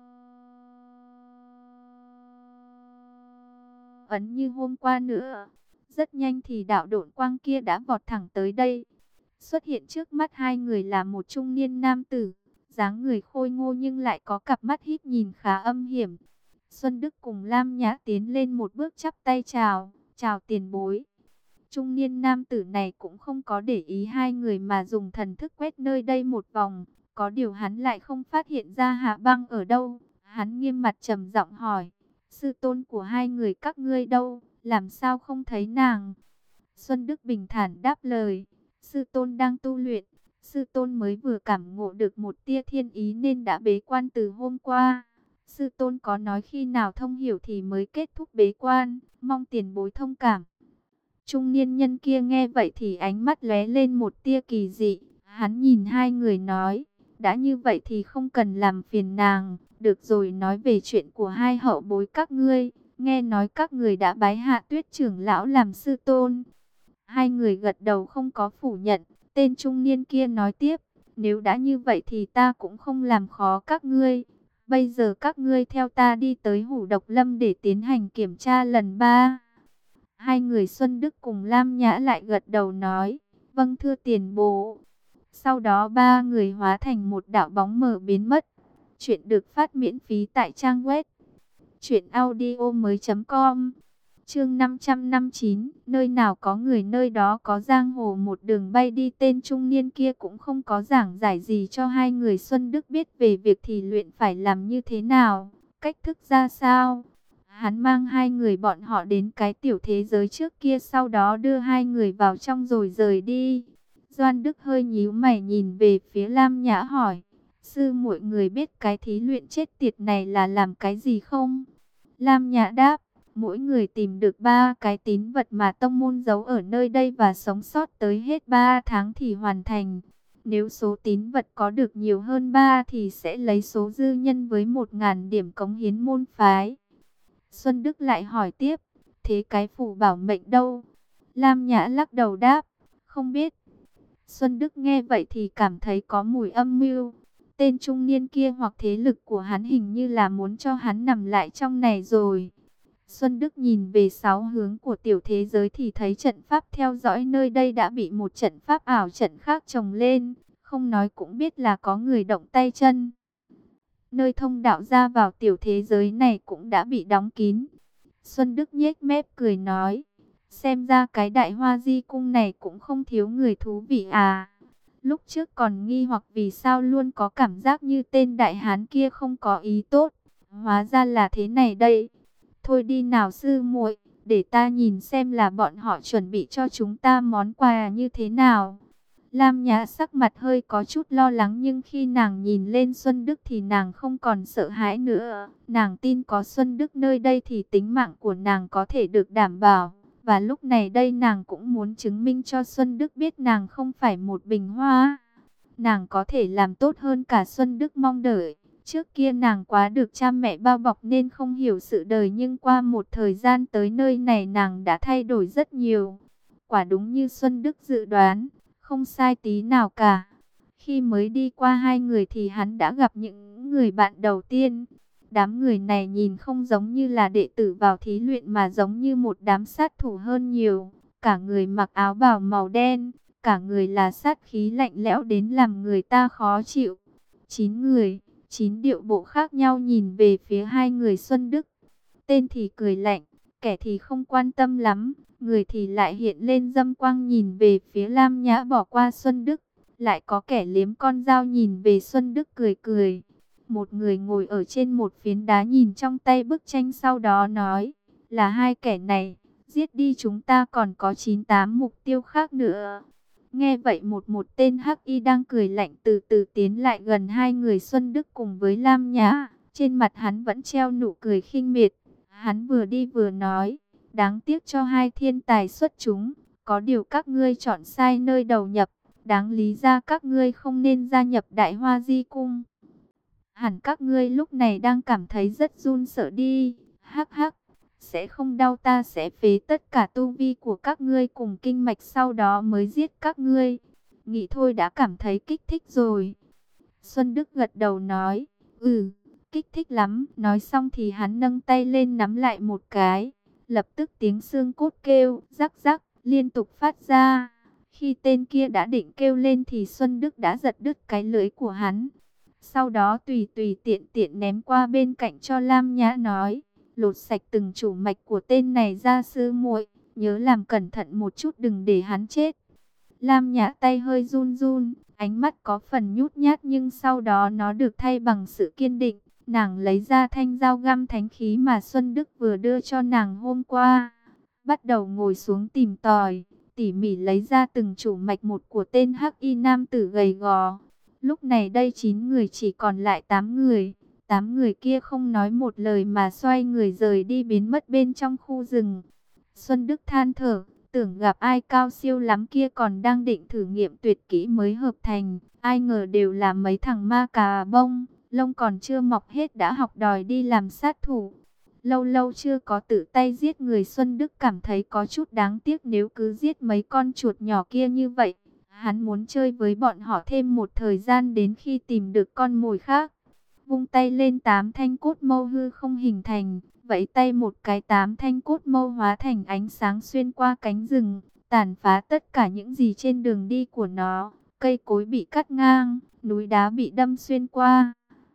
ấn như hôm qua nữa. Rất nhanh thì đạo độn quang kia đã vọt thẳng tới đây. Xuất hiện trước mắt hai người là một trung niên nam tử, dáng người khôi ngô nhưng lại có cặp mắt híp nhìn khá âm hiểm. Xuân Đức cùng Lam Nhã tiến lên một bước chắp tay chào, chào tiền bối. Trung niên nam tử này cũng không có để ý hai người mà dùng thần thức quét nơi đây một vòng. Có điều hắn lại không phát hiện ra Hạ Băng ở đâu. Hắn nghiêm mặt trầm giọng hỏi, sư tôn của hai người các ngươi đâu, làm sao không thấy nàng? Xuân Đức bình thản đáp lời, sư tôn đang tu luyện, sư tôn mới vừa cảm ngộ được một tia thiên ý nên đã bế quan từ hôm qua. Sư tôn có nói khi nào thông hiểu thì mới kết thúc bế quan, mong tiền bối thông cảm. Trung niên nhân kia nghe vậy thì ánh mắt lóe lên một tia kỳ dị, hắn nhìn hai người nói, đã như vậy thì không cần làm phiền nàng, được rồi, nói về chuyện của hai hậu bối các ngươi, nghe nói các người đã bái Hạ Tuyết trưởng lão làm sư tôn. Hai người gật đầu không có phủ nhận. Tên trung niên kia nói tiếp, nếu đã như vậy thì ta cũng không làm khó các ngươi. Bây giờ các ngươi theo ta đi tới Hủ Độc Lâm để tiến hành kiểm tra lần ba. Hai người Xuân Đức cùng Lam Nhã lại gật đầu nói, vâng thưa tiền bối. Sau đó ba người hóa thành một đạo bóng mờ biến mất. Chuyện được phát miễn phí tại trang web Chuyện audio mới com. Chương năm trăm năm mươi chín, nơi nào có người nơi đó có giang hồ. Một đường bay đi, tên trung niên kia cũng không có giảng giải gì cho hai người Xuân Đức biết về việc thì luyện phải làm như thế nào, cách thức ra sao. Hắn mang hai người bọn họ đến cái tiểu thế giới trước kia, sau đó đưa hai người vào trong rồi rời đi. Doan Đức hơi nhíu mày nhìn về phía Lam Nhã hỏi: sư muội, người biết cái thí luyện chết tiệt này là làm cái gì không? Lam Nhã đáp: mỗi người tìm được ba cái tín vật mà tông môn giấu ở nơi đây và sống sót tới hết ba tháng thì hoàn thành. Nếu số tín vật có được nhiều hơn ba thì sẽ lấy số dư nhân với một nghìn điểm cống hiến môn phái. Xuân Đức lại hỏi tiếp: thế cái phù bảo mệnh đâu? Lam Nhã lắc đầu đáp: không biết. Xuân Đức nghe vậy thì cảm thấy có mùi âm mưu. Tên trung niên kia hoặc thế lực của hắn hình như là muốn cho hắn nằm lại trong này rồi. Xuân Đức nhìn về sáu hướng của tiểu thế giới thì thấy trận pháp theo dõi nơi đây đã bị một trận pháp ảo trận khác chồng lên. Không nói cũng biết là có người động tay chân. Nơi thông đạo ra vào tiểu thế giới này cũng đã bị đóng kín. Xuân Đức nhếch mép cười nói: xem ra cái Đại Hoa Di Cung này cũng không thiếu người thú vị à. Lúc trước còn nghi hoặc vì sao luôn có cảm giác như tên đại hán kia không có ý tốt. Hóa ra là thế này đây. Thôi đi nào sư muội, để ta nhìn xem là bọn họ chuẩn bị cho chúng ta món quà như thế nào. Lam Nhã sắc mặt hơi có chút lo lắng, nhưng khi nàng nhìn lên Xuân Đức thì nàng không còn sợ hãi nữa. Nàng tin có Xuân Đức nơi đây thì tính mạng của nàng có thể được đảm bảo. Và lúc này đây nàng cũng muốn chứng minh cho Xuân Đức biết nàng không phải một bình hoa. Nàng có thể làm tốt hơn cả Xuân Đức mong đợi. Trước kia nàng quá được cha mẹ bao bọc nên không hiểu sự đời, nhưng qua một thời gian tới nơi này nàng đã thay đổi rất nhiều. Quả đúng như Xuân Đức dự đoán, không sai tí nào cả. Khi mới đi qua hai người thì hắn đã gặp những người bạn đầu tiên. Đám người này nhìn không giống như là đệ tử vào thí luyện mà giống như một đám sát thủ hơn nhiều. Cả người mặc áo bào màu đen, cả người là sát khí lạnh lẽo đến làm người ta khó chịu. Chín người, chín điệu bộ khác nhau nhìn về phía hai người Xuân Đức. Tên thì cười lạnh, kẻ thì không quan tâm lắm, người thì lại hiện lên dâm quang nhìn về phía Lam Nhã bỏ qua Xuân Đức. Lại có kẻ liếm con dao nhìn về Xuân Đức cười cười. Một người ngồi ở trên một phiến đá nhìn trong tay bức tranh, sau đó nói: là hai kẻ này, giết đi chúng ta còn có chín tám mục tiêu khác nữa. Nghe vậy một một tên hắc y đang cười lạnh từ từ tiến lại gần hai người Xuân Đức cùng với Lam Nhã. Trên mặt hắn vẫn treo nụ cười khinh miệt. Hắn vừa đi vừa nói: đáng tiếc cho hai thiên tài xuất chúng, có điều các ngươi chọn sai nơi đầu nhập. Đáng lý ra các ngươi không nên gia nhập Đại Hoa Di Cung. Hẳn các ngươi lúc này đang cảm thấy rất run sợ đi. Hắc hắc, sẽ không đau, ta sẽ phế tất cả tu vi của các ngươi cùng kinh mạch, sau đó mới giết các ngươi. Nghĩ thôi đã cảm thấy kích thích rồi. Xuân Đức gật đầu nói: ừ, kích thích lắm. Nói xong thì hắn nâng tay lên nắm lại một cái. Lập tức tiếng xương cốt kêu rắc rắc liên tục phát ra. Khi tên kia đã định kêu lên thì Xuân Đức đã giật đứt cái lưỡi của hắn. Sau đó tùy tùy tiện tiện ném qua bên cạnh cho Lam Nhã, nói: lột sạch từng chủ mạch của tên này ra sư muội, nhớ làm cẩn thận một chút đừng để hắn chết. Lam Nhã tay hơi run run, ánh mắt có phần nhút nhát, nhưng sau đó nó được thay bằng sự kiên định. Nàng lấy ra thanh dao găm thánh khí mà Xuân Đức vừa đưa cho nàng hôm qua. Bắt đầu ngồi xuống tìm tòi, tỉ mỉ lấy ra từng chủ mạch một của tên hắc y nam tử gầy gò. Lúc này đây chín người chỉ còn lại tám người. Tám người kia không nói một lời mà xoay người rời đi, biến mất bên trong khu rừng. Xuân Đức than thở, tưởng gặp ai cao siêu lắm kia, còn đang định thử nghiệm tuyệt kỹ mới hợp thành. Ai ngờ đều là mấy thằng ma cà bông, lông còn chưa mọc hết đã học đòi đi làm sát thủ. Lâu lâu chưa có tự tay giết người, Xuân Đức cảm thấy có chút đáng tiếc nếu cứ giết mấy con chuột nhỏ kia như vậy. Hắn muốn chơi với bọn họ thêm một thời gian đến khi tìm được con mồi khác. Vung tay lên, tám thanh cốt mâu hư không hình thành. Vẫy tay một cái, tám thanh cốt mâu hóa thành ánh sáng xuyên qua cánh rừng, tàn phá tất cả những gì trên đường đi của nó. Cây cối bị cắt ngang, núi đá bị đâm xuyên qua.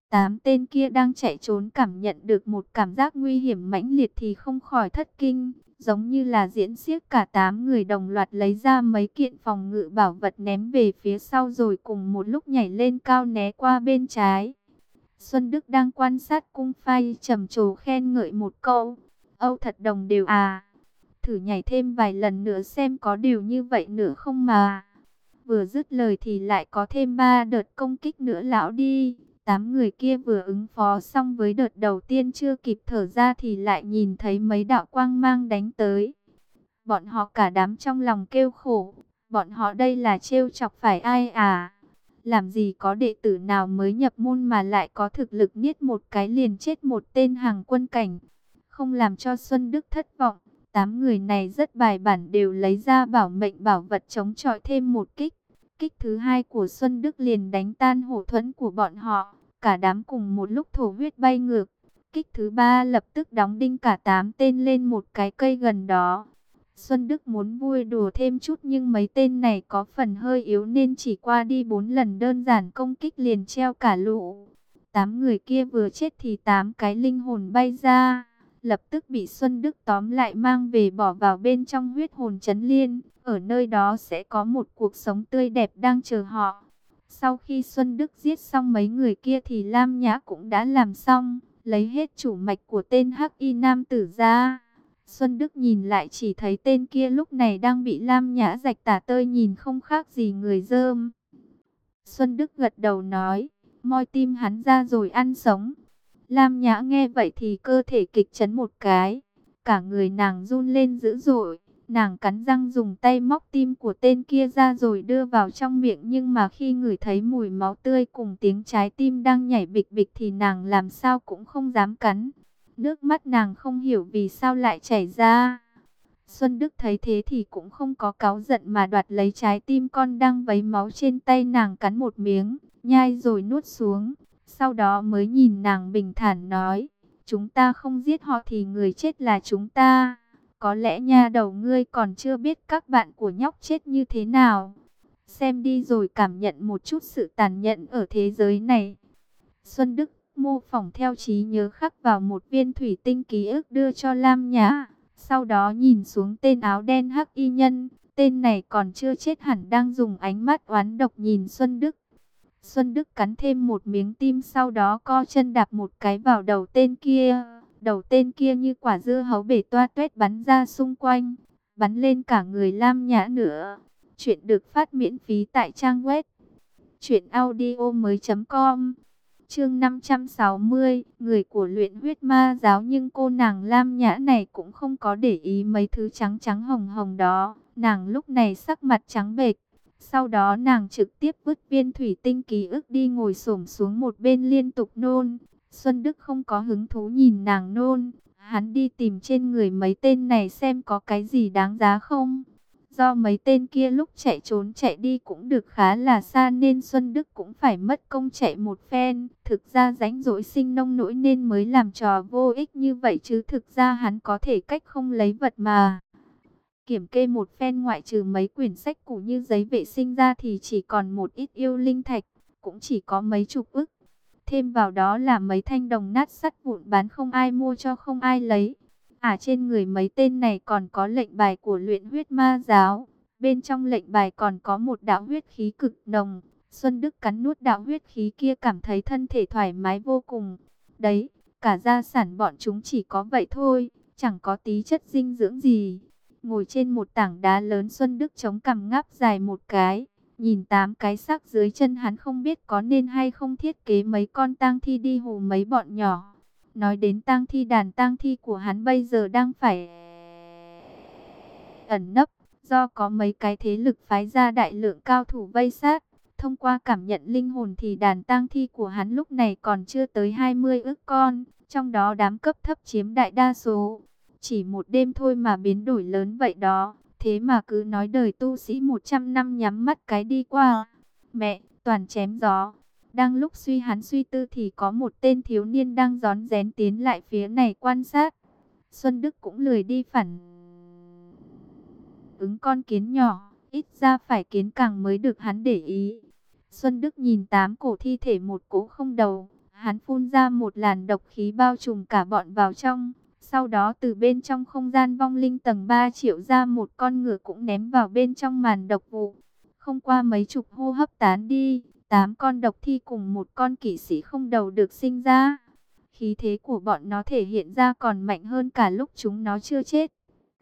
Tám tên kia đang chạy trốn cảm nhận được một cảm giác nguy hiểm mãnh liệt thì không khỏi thất kinh, giống như là diễn xiếc. Cả tám người đồng loạt lấy ra mấy kiện phòng ngự bảo vật ném về phía sau rồi cùng một lúc nhảy lên cao né qua bên trái. Xuân Đức đang quan sát cung phai trầm trồ khen ngợi một câu: Âu thật đồng đều à, thử nhảy thêm vài lần nữa xem có điều như vậy nữa không mà. Vừa dứt lời thì lại có thêm ba đợt công kích nữa lão đi. Tám người kia vừa ứng phó xong với đợt đầu tiên chưa kịp thở ra thì lại nhìn thấy mấy đạo quang mang đánh tới. Bọn họ cả đám trong lòng kêu khổ, bọn họ đây là trêu chọc phải ai à? Làm gì có đệ tử nào mới nhập môn mà lại có thực lực niết một cái liền chết một tên hàng quân cảnh. Không làm cho Xuân Đức thất vọng, tám người này rất bài bản đều lấy ra bảo mệnh bảo vật chống chọi thêm một kích. Kích thứ hai của Xuân Đức liền đánh tan hổ thuẫn của bọn họ, cả đám cùng một lúc thổ huyết bay ngược. Kích thứ ba lập tức đóng đinh cả tám tên lên một cái cây gần đó. Xuân Đức muốn vui đùa thêm chút nhưng mấy tên này có phần hơi yếu nên chỉ qua đi bốn lần đơn giản công kích liền treo cả lũ. Tám người kia vừa chết thì tám cái linh hồn bay ra, lập tức bị Xuân Đức tóm lại mang về bỏ vào bên trong huyết hồn trấn liên. Ở nơi đó sẽ có một cuộc sống tươi đẹp đang chờ họ. Sau khi Xuân Đức giết xong mấy người kia thì Lam Nhã cũng đã làm xong, lấy hết chủ mạch của tên Hắc Y nam tử ra. Xuân Đức nhìn lại chỉ thấy tên kia lúc này đang bị Lam Nhã rạch tả tơi nhìn không khác gì người dơm. Xuân Đức gật đầu nói, moi tim hắn ra rồi ăn sống. Lam Nhã nghe vậy thì cơ thể kịch chấn một cái, cả người nàng run lên dữ dội. Nàng cắn răng dùng tay móc tim của tên kia ra rồi đưa vào trong miệng, nhưng mà khi ngửi thấy mùi máu tươi cùng tiếng trái tim đang nhảy bịch bịch thì nàng làm sao cũng không dám cắn. Nước mắt nàng không hiểu vì sao lại chảy ra. Xuân Đức thấy thế thì cũng không có cáu giận mà đoạt lấy trái tim con đang vấy máu trên tay nàng cắn một miếng, nhai rồi nuốt xuống. Sau đó mới nhìn nàng bình thản nói, chúng ta không giết họ thì người chết là chúng ta. Có lẽ nha đầu ngươi còn chưa biết các bạn của nhóc chết như thế nào. Xem đi rồi cảm nhận một chút sự tàn nhẫn ở thế giới này. Xuân Đức mô phỏng theo trí nhớ khắc vào một viên thủy tinh ký ức đưa cho Lam Nhã. Sau đó nhìn xuống tên áo đen Hắc Y nhân. Tên này còn chưa chết hẳn đang dùng ánh mắt oán độc nhìn Xuân Đức. Xuân Đức cắn thêm một miếng tim, sau đó co chân đạp một cái vào đầu tên kia. Đầu tên kia như quả dưa hấu bể toa toét bắn ra xung quanh, bắn lên cả người Lam Nhã nữa. Chuyện được phát miễn phí tại trang web truyện audio mới chấm com. Chương năm trăm sáu mươi, người của luyện huyết ma giáo. Nhưng cô nàng Lam Nhã này cũng không có để ý mấy thứ trắng trắng hồng hồng đó. Nàng lúc này sắc mặt trắng bệch. Sau đó nàng trực tiếp vứt viên thủy tinh ký ức đi, ngồi xổm xuống một bên liên tục nôn. Xuân Đức không có hứng thú nhìn nàng nôn, hắn đi tìm trên người mấy tên này xem có cái gì đáng giá không. Do mấy tên kia lúc chạy trốn chạy đi cũng được khá là xa nên Xuân Đức cũng phải mất công chạy một phen. Thực ra rảnh rỗi sinh nông nỗi nên mới làm trò vô ích như vậy, chứ thực ra hắn có thể cách không lấy vật mà. Kiểm kê một phen, ngoại trừ mấy quyển sách cũ như giấy vệ sinh ra thì chỉ còn một ít yêu linh thạch, cũng chỉ có mấy chục ức. Thêm vào đó là mấy thanh đồng nát sắt vụn bán không ai mua cho không ai lấy. À, trên người mấy tên này còn có lệnh bài của luyện huyết ma giáo. Bên trong lệnh bài còn có một đạo huyết khí cực nồng. Xuân Đức cắn nuốt đạo huyết khí kia cảm thấy thân thể thoải mái vô cùng. Đấy, cả gia sản bọn chúng chỉ có vậy thôi, chẳng có tí chất dinh dưỡng gì. Ngồi trên một tảng đá lớn, Xuân Đức chống cằm ngáp dài một cái. Nhìn tám cái xác dưới chân hắn không biết có nên hay không thiết kế mấy con tang thi đi hù mấy bọn nhỏ. Nói đến tang thi, đàn tang thi của hắn bây giờ đang phải ẩn nấp. Do có mấy cái thế lực phái ra đại lượng cao thủ vây sát. Thông qua cảm nhận linh hồn thì đàn tang thi của hắn lúc này còn chưa tới hai mươi ức con. Trong đó đám cấp thấp chiếm đại đa số. Chỉ một đêm thôi mà biến đổi lớn vậy đó. Thế mà cứ nói đời tu sĩ một trăm năm nhắm mắt cái đi qua. Mẹ, toàn chém gió. Đang lúc suy hắn suy tư thì có một tên thiếu niên đang rón rén tiến lại phía này quan sát. Xuân Đức cũng lười đi phản ứng con kiến nhỏ. Ít ra phải kiến càng mới được hắn để ý. Xuân Đức nhìn tám cổ thi thể một cỗ không đầu. Hắn phun ra một làn độc khí bao trùm cả bọn vào trong. Sau đó từ bên trong không gian vong linh tầng ba triệu ra một con ngựa cũng ném vào bên trong màn độc vụ. Không qua mấy chục hô hấp tán đi, tám con độc thi cùng một con kỵ sĩ không đầu được sinh ra. Khí thế của bọn nó thể hiện ra còn mạnh hơn cả lúc chúng nó chưa chết.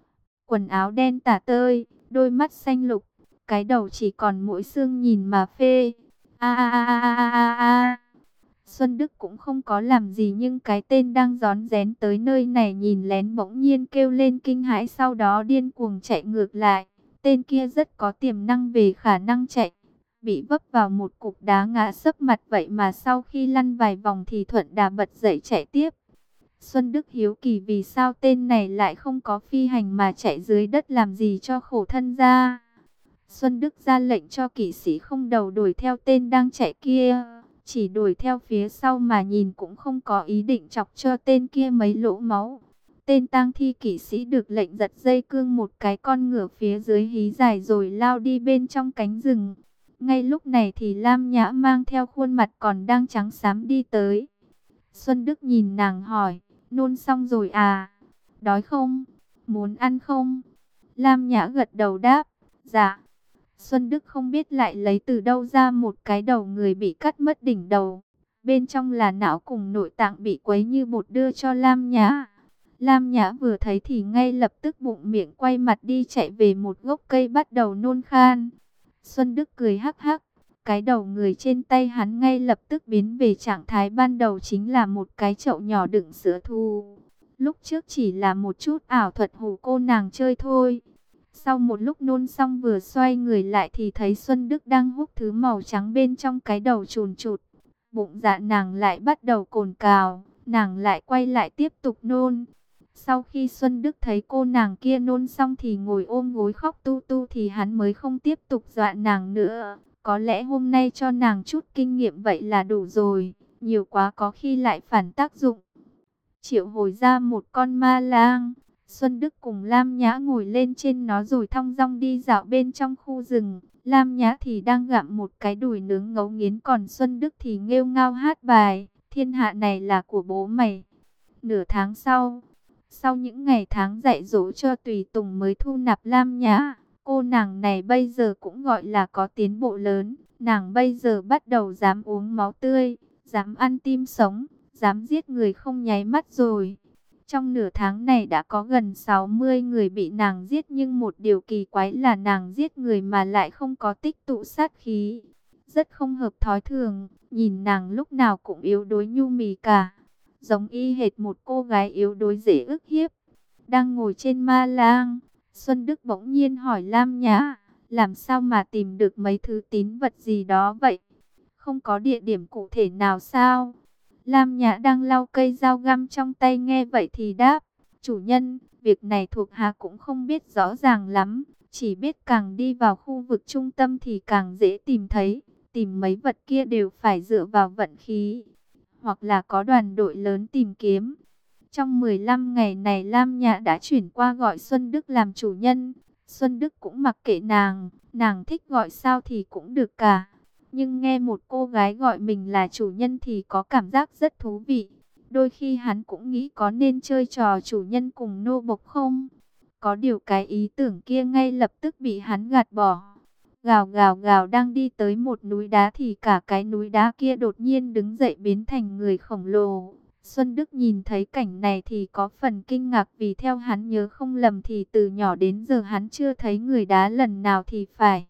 Quần áo đen tả tơi, đôi mắt xanh lục, cái đầu chỉ còn mỗi xương nhìn mà phê. A a a a a a a. Xuân Đức cũng không có làm gì nhưng cái tên đang rón rén tới nơi này nhìn lén bỗng nhiên kêu lên kinh hãi, sau đó điên cuồng chạy ngược lại. Tên kia rất có tiềm năng về khả năng chạy, bị vấp vào một cục đá ngã sấp mặt, vậy mà sau khi lăn vài vòng thì thuận đà bật dậy chạy tiếp. Xuân Đức hiếu kỳ vì sao tên này lại không có phi hành mà chạy dưới đất làm gì cho khổ thân ra. Xuân Đức ra lệnh cho kỵ sĩ không đầu đuổi theo tên đang chạy kia, chỉ đuổi theo phía sau mà nhìn cũng không có ý định chọc cho tên kia mấy lỗ máu. Tên tang thi kỵ sĩ được lệnh giật dây cương một cái con ngựa phía dưới hí dài rồi lao đi bên trong cánh rừng. Ngay lúc này thì Lam Nhã mang theo khuôn mặt còn đang trắng xám đi tới. Xuân Đức nhìn nàng hỏi, nôn xong rồi à? Đói không? Muốn ăn không? Lam Nhã gật đầu đáp, dạ. Xuân Đức không biết lại lấy từ đâu ra một cái đầu người bị cắt mất đỉnh đầu. Bên trong là não cùng nội tạng bị quấy như bột đưa cho Lam Nhã. Lam Nhã vừa thấy thì ngay lập tức bụng miệng quay mặt đi chạy về một gốc cây bắt đầu nôn khan. Xuân Đức cười hắc hắc, cái đầu người trên tay hắn ngay lập tức biến về trạng thái ban đầu, chính là một cái chậu nhỏ đựng sữa thu. Lúc trước chỉ là một chút ảo thuật hù cô nàng chơi thôi. Sau một lúc nôn xong vừa xoay người lại thì thấy Xuân Đức đang hút thứ màu trắng bên trong cái đầu chùn chụt. Bụng dạ nàng lại bắt đầu cồn cào, nàng lại quay lại tiếp tục nôn. Sau khi Xuân Đức thấy cô nàng kia nôn xong thì ngồi ôm gối khóc tu tu thì hắn mới không tiếp tục dọa nàng nữa. Có lẽ hôm nay cho nàng chút kinh nghiệm vậy là đủ rồi, nhiều quá có khi lại phản tác dụng. Triệu hồi ra một con ma lang, Xuân Đức cùng Lam Nhã ngồi lên trên nó rồi thong dong đi dạo bên trong khu rừng. Lam Nhã thì đang gặm một cái đùi nướng ngấu nghiến, còn Xuân Đức thì nghêu ngao hát bài, thiên hạ này là của bố mày. Nửa tháng sau, sau những ngày tháng dạy dỗ cho tùy tùng mới thu nạp Lam Nhã, cô nàng này bây giờ cũng gọi là có tiến bộ lớn. Nàng bây giờ bắt đầu dám uống máu tươi, dám ăn tim sống, dám giết người không nháy mắt rồi. Trong nửa tháng này đã có gần sáu mươi người bị nàng giết, nhưng một điều kỳ quái là nàng giết người mà lại không có tích tụ sát khí. Rất không hợp thói thường, nhìn nàng lúc nào cũng yếu đuối nhu mì cả, giống y hệt một cô gái yếu đuối dễ ức hiếp. Đang ngồi trên ma lang, Xuân Đức bỗng nhiên hỏi Lam Nhã, làm sao mà tìm được mấy thứ tín vật gì đó vậy? Không có địa điểm cụ thể nào sao? Lam Nhã đang lau cây dao găm trong tay nghe vậy thì đáp, chủ nhân, việc này thuộc hạ cũng không biết rõ ràng lắm, chỉ biết càng đi vào khu vực trung tâm thì càng dễ tìm thấy, tìm mấy vật kia đều phải dựa vào vận khí, hoặc là có đoàn đội lớn tìm kiếm. Trong mười lăm ngày này Lam Nhã đã chuyển qua gọi Xuân Đức làm chủ nhân, Xuân Đức cũng mặc kệ nàng, nàng thích gọi sao thì cũng được cả. Nhưng nghe một cô gái gọi mình là chủ nhân thì có cảm giác rất thú vị. Đôi khi hắn cũng nghĩ có nên chơi trò chủ nhân cùng nô bộc không? Có điều cái ý tưởng kia ngay lập tức bị hắn gạt bỏ. Gào gào gào đang đi tới một núi đá thì cả cái núi đá kia đột nhiên đứng dậy biến thành người khổng lồ. Xuân Đức nhìn thấy cảnh này thì có phần kinh ngạc, vì theo hắn nhớ không lầm thì từ nhỏ đến giờ hắn chưa thấy người đá lần nào thì phải.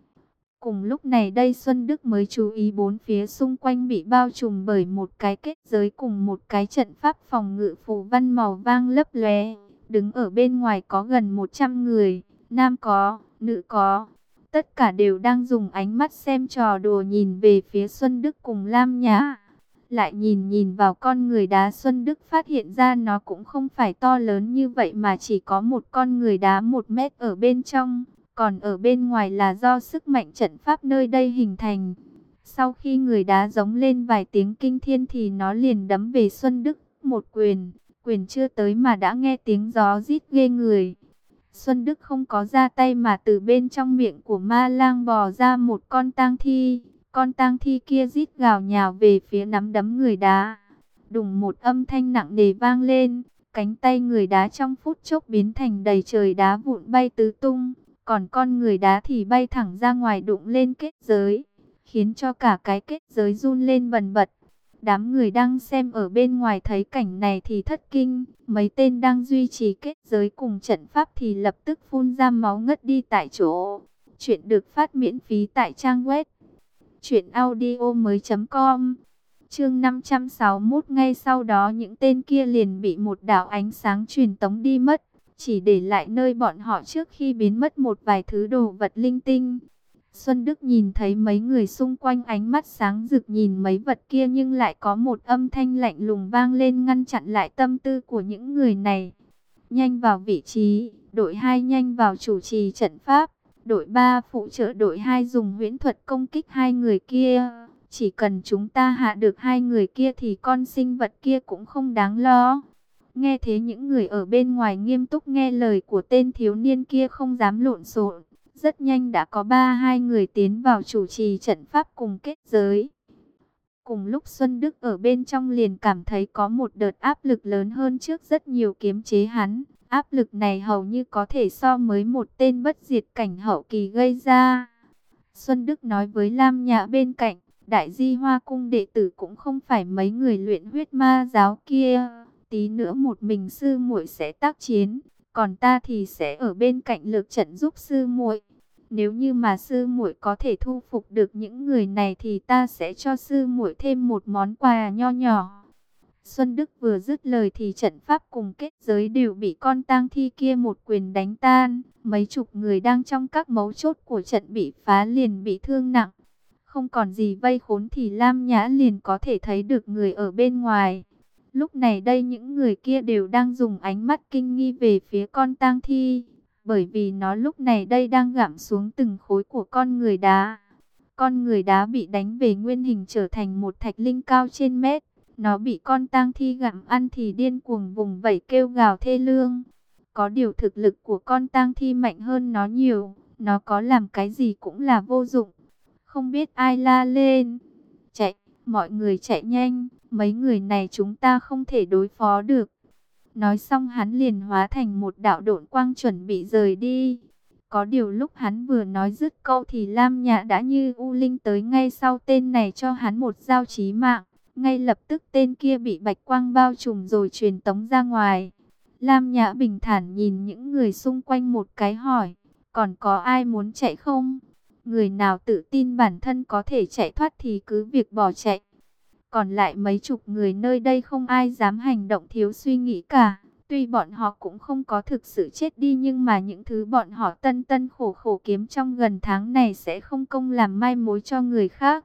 Cùng lúc này đây Xuân Đức mới chú ý bốn phía xung quanh bị bao trùm bởi một cái kết giới cùng một cái trận pháp phòng ngự phù văn màu vàng lấp lóe. Đứng ở bên ngoài có gần một trăm người, nam có, nữ có. Tất cả đều đang dùng ánh mắt xem trò đùa nhìn về phía Xuân Đức cùng Lam Nhã. Lại nhìn nhìn vào con người đá, Xuân Đức phát hiện ra nó cũng không phải to lớn như vậy mà chỉ có một con người đá một mét ở bên trong. Còn ở bên ngoài là do sức mạnh trận pháp nơi đây hình thành. Sau khi người đá giống lên vài tiếng kinh thiên thì nó liền đấm về Xuân Đức một quyền. Quyền chưa tới mà đã nghe tiếng gió rít ghê người. Xuân Đức không có ra tay mà từ bên trong miệng của ma lang bò ra một con tang thi. con tang thi kia rít gào nhào về phía nắm đấm người đá. Đùng một âm thanh nặng nề vang lên, cánh tay người đá trong phút chốc biến thành đầy trời đá vụn bay tứ tung, còn con người đá thì bay thẳng ra ngoài đụng lên kết giới, khiến cho cả cái kết giới run lên bần bật. Đám người đang xem ở bên ngoài thấy cảnh này thì thất kinh, mấy tên đang duy trì kết giới cùng trận pháp thì lập tức phun ra máu ngất đi tại chỗ. Chuyện được phát miễn phí tại trang web truyện audio mới chấm com. Chương năm trăm sáu mươi mốt. Ngay sau đó những tên kia liền bị một đạo ánh sáng truyền tống đi mất, chỉ để lại nơi bọn họ trước khi biến mất một vài thứ đồ vật linh tinh. Xuân Đức nhìn thấy mấy người xung quanh ánh mắt sáng rực nhìn mấy vật kia, nhưng lại có một âm thanh lạnh lùng vang lên ngăn chặn lại tâm tư của những người này. Nhanh vào vị trí, đội hai nhanh vào chủ trì trận pháp, đội ba phụ trợ đội hai dùng huyễn thuật công kích hai người kia. Chỉ cần chúng ta hạ được hai người kia thì con sinh vật kia cũng không đáng lo. Nghe thế những người ở bên ngoài nghiêm túc nghe lời của tên thiếu niên kia, không dám lộn xộn. Rất nhanh đã có ba hai người tiến vào chủ trì trận pháp cùng kết giới. Cùng lúc Xuân Đức ở bên trong liền cảm thấy có một đợt áp lực lớn hơn trước rất nhiều kiềm chế hắn. Áp lực này hầu như có thể so với một tên bất diệt cảnh hậu kỳ gây ra. Xuân Đức nói với Lam Nhã bên cạnh, Đại Di Hoa Cung đệ tử cũng không phải mấy người luyện huyết ma giáo kia. Tí nữa một mình sư muội sẽ tác chiến, còn ta thì sẽ ở bên cạnh lược trận giúp sư muội. Nếu như mà sư muội có thể thu phục được những người này thì ta sẽ cho sư muội thêm một món quà nho nhỏ. Xuân Đức vừa dứt lời thì trận pháp cùng kết giới đều bị con tang thi kia một quyền đánh tan. Mấy chục người đang trong các mấu chốt của trận bị phá liền bị thương nặng. Không còn gì vây khốn thì Lam Nhã liền có thể thấy được người ở bên ngoài. Lúc này đây những người kia đều đang dùng ánh mắt kinh nghi về phía con tang thi, bởi vì nó lúc này đây đang gặm xuống từng khối của con người đá. Con người đá bị đánh về nguyên hình trở thành một thạch linh cao trên mét. Nó bị con tang thi gặm ăn thì điên cuồng vùng vẫy kêu gào thê lương. Có điều thực lực của con tang thi mạnh hơn nó nhiều, nó có làm cái gì cũng là vô dụng. Không biết ai la lên, chạy, mọi người chạy nhanh, mấy người này chúng ta không thể đối phó được. Nói xong hắn liền hóa thành một đạo độn quang chuẩn bị rời đi. Có điều lúc hắn vừa nói dứt câu thì Lam Nhã đã như u linh tới ngay sau tên này cho hắn một dao chí mạng. Ngay lập tức tên kia bị bạch quang bao trùm rồi truyền tống ra ngoài. Lam Nhã bình thản nhìn những người xung quanh một cái hỏi, còn có ai muốn chạy không? Người nào tự tin bản thân có thể chạy thoát thì cứ việc bỏ chạy. Còn lại mấy chục người nơi đây không ai dám hành động thiếu suy nghĩ cả. Tuy bọn họ cũng không có thực sự chết đi, nhưng mà những thứ bọn họ tân tân khổ khổ kiếm trong gần tháng này sẽ không công làm mai mối cho người khác.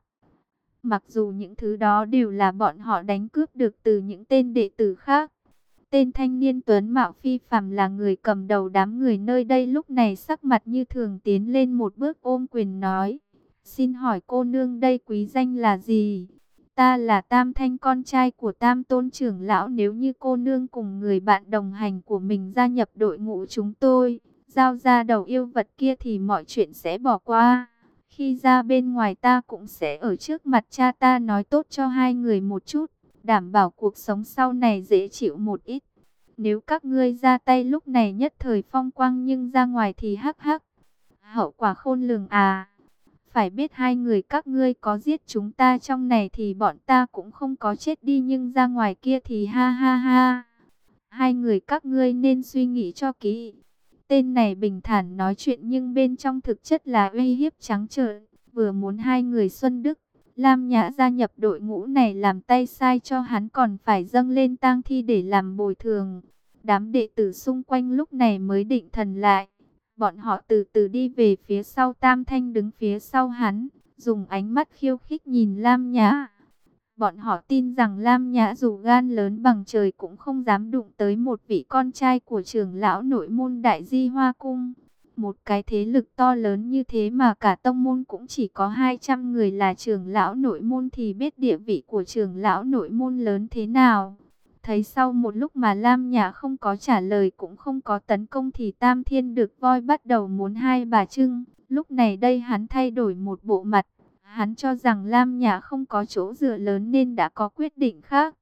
Mặc dù những thứ đó đều là bọn họ đánh cướp được từ những tên đệ tử khác. Tên thanh niên tuấn mạo phi phàm là người cầm đầu đám người nơi đây, lúc này sắc mặt như thường tiến lên một bước ôm quyền nói, xin hỏi cô nương đây quý danh là gì? Ta là Tam Thanh, con trai của Tam Tôn trưởng lão. Nếu như cô nương cùng người bạn đồng hành của mình gia nhập đội ngũ chúng tôi, giao ra đầu yêu vật kia thì mọi chuyện sẽ bỏ qua. Khi ra bên ngoài ta cũng sẽ ở trước mặt cha ta nói tốt cho hai người một chút, đảm bảo cuộc sống sau này dễ chịu một ít. Nếu các ngươi ra tay lúc này nhất thời phong quang, nhưng ra ngoài thì hắc hắc, hậu quả khôn lường à. Phải biết hai người các ngươi có giết chúng ta trong này thì bọn ta cũng không có chết đi, nhưng ra ngoài kia thì ha ha ha. Hai người các ngươi nên suy nghĩ cho kỹ. Tên này bình thản nói chuyện nhưng bên trong thực chất là uy hiếp trắng trợn. Vừa muốn hai người Xuân Đức, Lam Nhã gia nhập đội ngũ này làm tay sai cho hắn, còn phải dâng lên tang thi để làm bồi thường. Đám đệ tử xung quanh lúc này mới định thần lại. Bọn họ từ từ đi về phía sau. Tam Thanh đứng phía sau hắn, dùng ánh mắt khiêu khích nhìn Lam Nhã. Bọn họ tin rằng Lam Nhã dù gan lớn bằng trời cũng không dám đụng tới một vị con trai của trưởng lão nội môn Đại Di Hoa Cung. Một cái thế lực to lớn như thế mà cả tông môn cũng chỉ có hai trăm người là trưởng lão nội môn thì biết địa vị của trưởng lão nội môn lớn thế nào. Thấy sau một lúc mà Lam Nhã không có trả lời cũng không có tấn công thì Tam Thiên được voi bắt đầu muốn hai bà trưng. Lúc này đây hắn thay đổi một bộ mặt. Hắn cho rằng Lam Nhã không có chỗ dựa lớn nên đã có quyết định khác.